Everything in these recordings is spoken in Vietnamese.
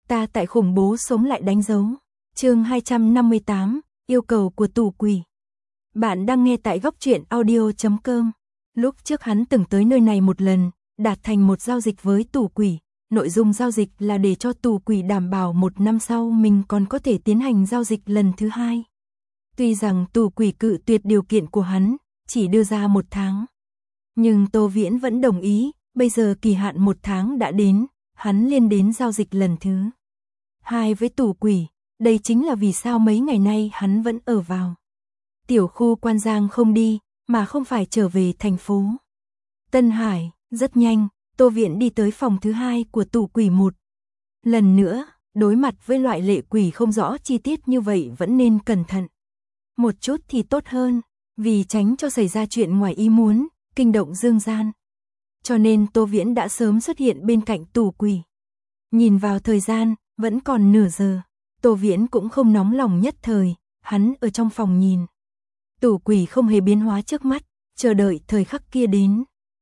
Ta tại khủng bố sống lại đánh dấu. Chương 258, yêu cầu của tù quỷ. Bạn đang nghe tại góc truyện audio.com. Lúc trước hắn từng tới nơi này một lần, đạt thành một giao dịch với tù quỷ. Nội dung giao dịch là để cho tù quỷ đảm bảo 1 năm sau mình còn có thể tiến hành giao dịch lần thứ 2. Tuy rằng tù quỷ cự tuyệt điều kiện của hắn, chỉ đưa ra 1 tháng. Nhưng Tô Viễn vẫn đồng ý, bây giờ kỳ hạn 1 tháng đã đến, hắn liên đến giao dịch lần thứ 2 với tù quỷ. Đây chính là vì sao mấy ngày nay hắn vẫn ở vào tiểu khu Quan Giang không đi, mà không phải trở về thành phố Tân Hải. Rất nhanh, Tô Viễn đi tới phòng thứ 2 của tù quỷ 1. Lần nữa, đối mặt với loại lệ quỷ không rõ chi tiết như vậy vẫn nên cẩn thận một chút thì tốt hơn, vì tránh cho xảy ra chuyện ngoài ý muốn, kinh động dương gian. Cho nên Tô Viễn đã sớm xuất hiện bên cạnh tù quỷ. Nhìn vào thời gian, vẫn còn nửa giờ. Tô Viễn cũng không nóng lòng nhất thời, hắn ở trong phòng nhìn. Tù quỷ không hề biến hóa trước mắt, chờ đợi thời khắc kia đến.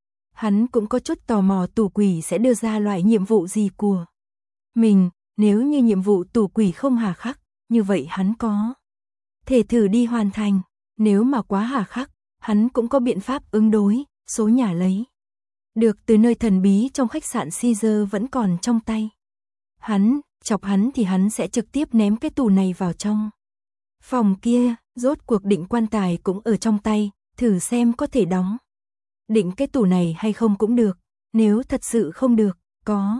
Hắn cũng có chút tò mò tù quỷ sẽ đưa ra loại nhiệm vụ gì của mình. Nếu như nhiệm vụ tù quỷ không hà khắc, như vậy hắn có thể thử đi hoàn thành. Nếu mà quá hà khắc, hắn cũng có biện pháp ứng đối. Số nhà lấy được từ nơi thần bí trong khách sạn Caesar vẫn còn trong tay hắn. Chọc hắn thì hắn sẽ trực tiếp ném cái tù này vào trong phòng kia. Rốt cuộc định quan tài cũng ở trong tay, thử xem có thể đóng định cái tù này hay không cũng được. Nếu thật sự không được, có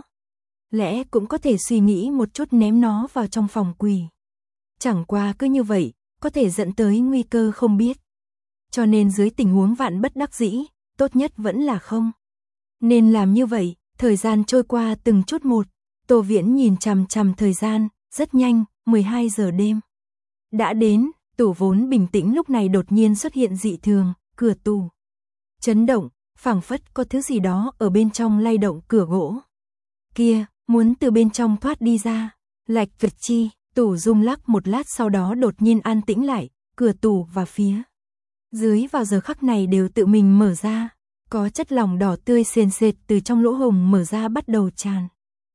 lẽ cũng có thể suy nghĩ một chút ném nó vào trong phòng quỷ. Chẳng qua cứ như vậy, có thể dẫn tới nguy cơ không biết. Cho nên dưới tình huống vạn bất đắc dĩ, tốt nhất vẫn là không nên làm như vậy. Thời gian trôi qua từng chút một, Tô Viễn nhìn chằm chằm thời gian, rất nhanh, 12 giờ đêm đã đến. Tủ vốn bình tĩnh lúc này đột nhiên xuất hiện dị thường, cửa tủ chấn động, phảng phất có thứ gì đó ở bên trong lay động cửa gỗ kia, muốn từ bên trong thoát đi ra. Lạch cạch chi, tủ rung lắc một lát sau đó đột nhiên an tĩnh lại, cửa tủ và phía dưới vào giờ khắc này đều tự mình mở ra. Có chất lỏng đỏ tươi sền sệt từ trong lỗ hổng mở ra bắt đầu tràn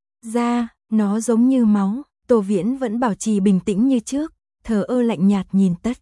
ra, nó giống như máu. Tô Viễn vẫn bảo trì bình tĩnh như trước, thờ ơ lạnh nhạt nhìn tất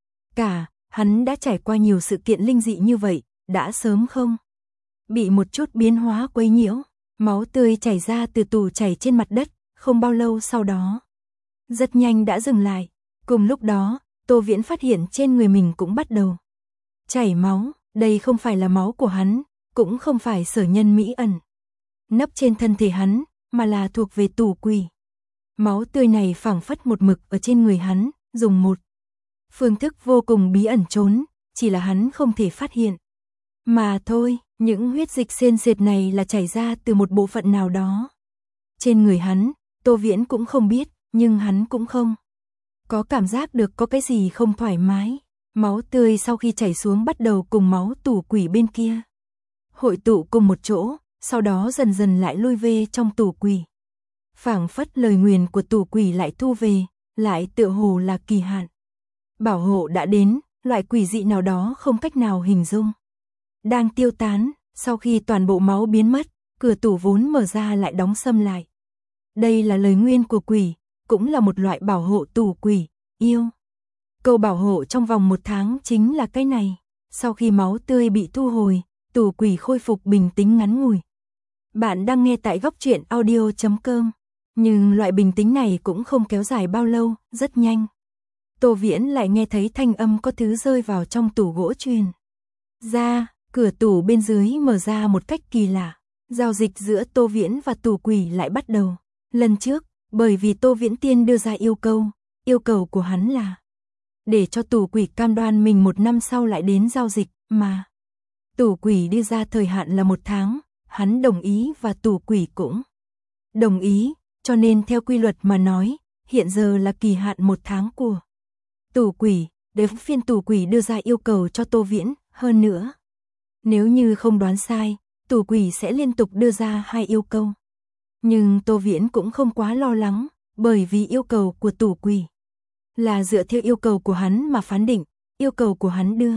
cả. Hắn đã trải qua nhiều sự kiện linh dị như vậy, đã sớm không bị một chút biến hóa quấy nhiễu. Máu tươi chảy ra từ tủ chảy trên mặt đất, không bao lâu sau đó rất nhanh đã dừng lại. Cùng lúc đó, Tô Viễn phát hiện trên người mình cũng bắt đầu chảy máu. Đây không phải là máu của hắn, cũng không phải sở nhân mỹ ẩn nấp trên thân thể hắn, mà là thuộc về tù quỷ. Máu tươi này phảng phất một mực ở trên người hắn, dùng một phương thức vô cùng bí ẩn trốn, chỉ là hắn không thể phát hiện mà thôi. Những huyết dịch sền sệt này là chảy ra từ một bộ phận nào đó trên người hắn. Tô Viễn cũng không biết, nhưng hắn cũng không có cảm giác được có cái gì không thoải mái. Máu tươi sau khi chảy xuống bắt đầu cùng máu tù quỷ bên kia hội tụ cùng một chỗ, sau đó dần dần lại lui về trong tù quỷ. Phảng phất lời nguyền của tù quỷ lại thu về, lại tựa hồ là kỳ hạn bảo hộ đã đến, loại quỷ dị nào đó không cách nào hình dung đang tiêu tán. Sau khi toàn bộ máu biến mất, cửa tủ vốn mở ra lại đóng sầm lại. Đây là lời nguyên của quỷ, cũng là một loại bảo hộ tù quỷ yêu cầu bảo hộ trong vòng 1 tháng chính là cái này. Sau khi máu tươi bị thu hồi, tù quỷ khôi phục bình tĩnh ngắn ngủi. Bạn đang nghe tại góc truyện audio.com. Nhưng loại bình tĩnh này cũng không kéo dài bao lâu, rất nhanh. Tô Viễn lại nghe thấy thanh âm có thứ rơi vào trong tủ gỗ truyền ra. Cửa tủ bên dưới mở ra một cách kỳ lạ. Giao dịch giữa Tô Viễn và tù quỷ lại bắt đầu. Lần trước, bởi vì Tô Viễn tiên đưa ra yêu cầu của hắn là để cho tù quỷ cam đoan mình 1 năm sau lại đến giao dịch, mà tù quỷ đưa ra thời hạn là 1 tháng, hắn đồng ý và tù quỷ cũng đồng ý. Cho nên theo quy luật mà nói, hiện giờ là kỳ hạn 1 tháng của tù quỷ. Đến phiên tù quỷ đưa ra yêu cầu cho Tô Viễn. Hơn nữa, nếu như không đoán sai, tù quỷ sẽ liên tục đưa ra 2 yêu cầu. Nhưng Tô Viễn cũng không quá lo lắng, bởi vì yêu cầu của tù quỷ là dựa theo yêu cầu của hắn mà phán định. Yêu cầu của hắn đưa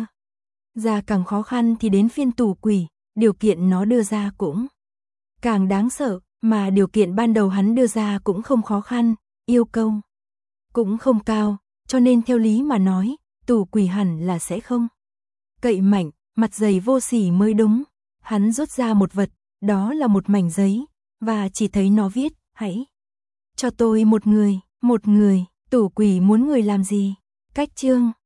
ra càng khó khăn thì đến phiên tù quỷ, điều kiện nó đưa ra cũng càng đáng sợ. Mà điều kiện ban đầu hắn đưa ra cũng không khó khăn, yêu cầu cũng không cao, cho nên theo lý mà nói, Tù Quỳ hẳn là sẽ không cậy mạnh, mặt dày vô sỉ mới đúng. Hắn rút ra một vật, đó là một mảnh giấy, và chỉ thấy nó viết, hãy cho tôi một người, Tù Quỳ muốn người làm gì? Cách chương